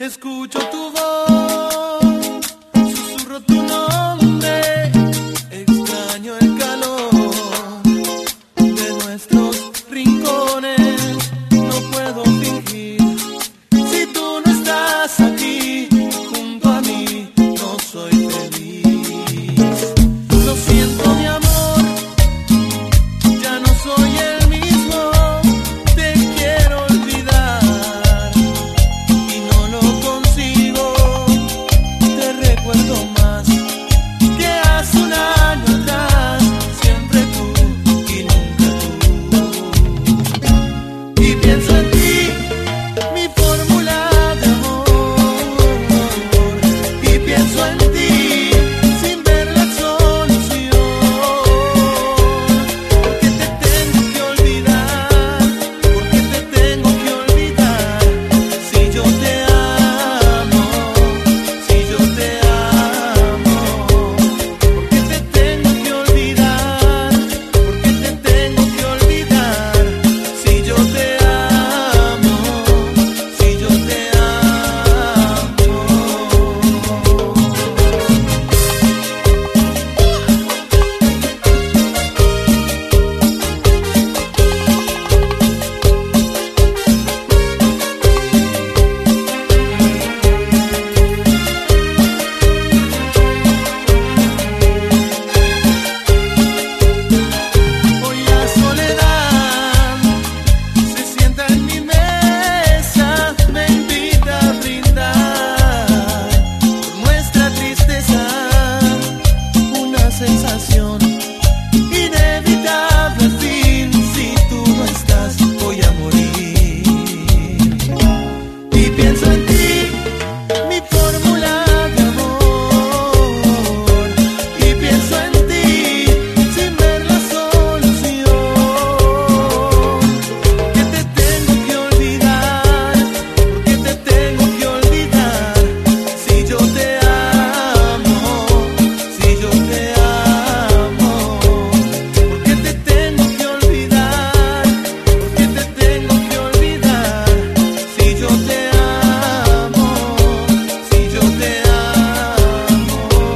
Escucho tu voz, susurro tu nombre, extraño el calor de nuestros rincones, no puedo fingir. Si tú no estás aquí junto a mí, no soy feliz. Lo siento, mi amor, ya no soy el mismo. Te quiero olvidar y no lo consigo. Te recuerdo más que hace un año atrás. Siempre tú y nunca tú. Y pienso en ti, mi fórmula de amor. Y pienso en ti sin ver la solución. Porque te tengo que olvidar, porque te tengo que olvidar. Si yo te amo, si yo te amo. Porque te tengo que olvidar, porque te tengo que olvidar. Si yo te amo, si yo te amo. Hoy la soledad se sienta en mi mesa, me invita a brindar por nuestra tristeza, una sensación inevitable al fin. Si tú no estás, voy a morir. Y pienso en ti, mi fórmula de amor. Y pienso en ti sin ver la solución. Que te tengo que olvidar, porque te tengo que olvidar. Si yo te amo, si yo te amo. Porque te tengo que olvidar, porque te tengo que olvidar. Si yo te amo, si yo te amo.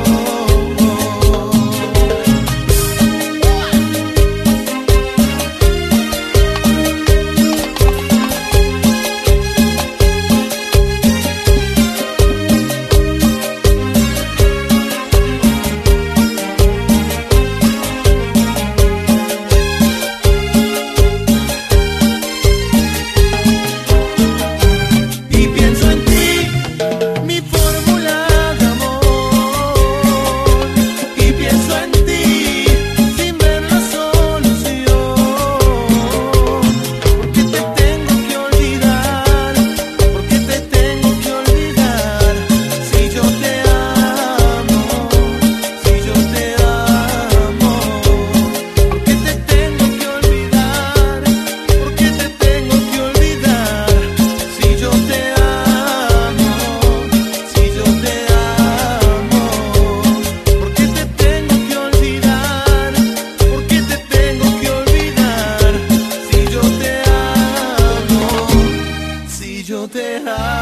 Y pienso en ti, mi fórmula de amor. Y pienso en ti sin ver la solución. Porque te tengo que olvidar, porque te tengo que olvidar. Si yo te amo, si yo te amo. Porque te tengo que olvidar, porque te tengo que olvidar. Si yo te amo, si yo te amo. Porque te tengo que olvidar, porque te tengo que olvidar. Si yo te amo, si yo te amo.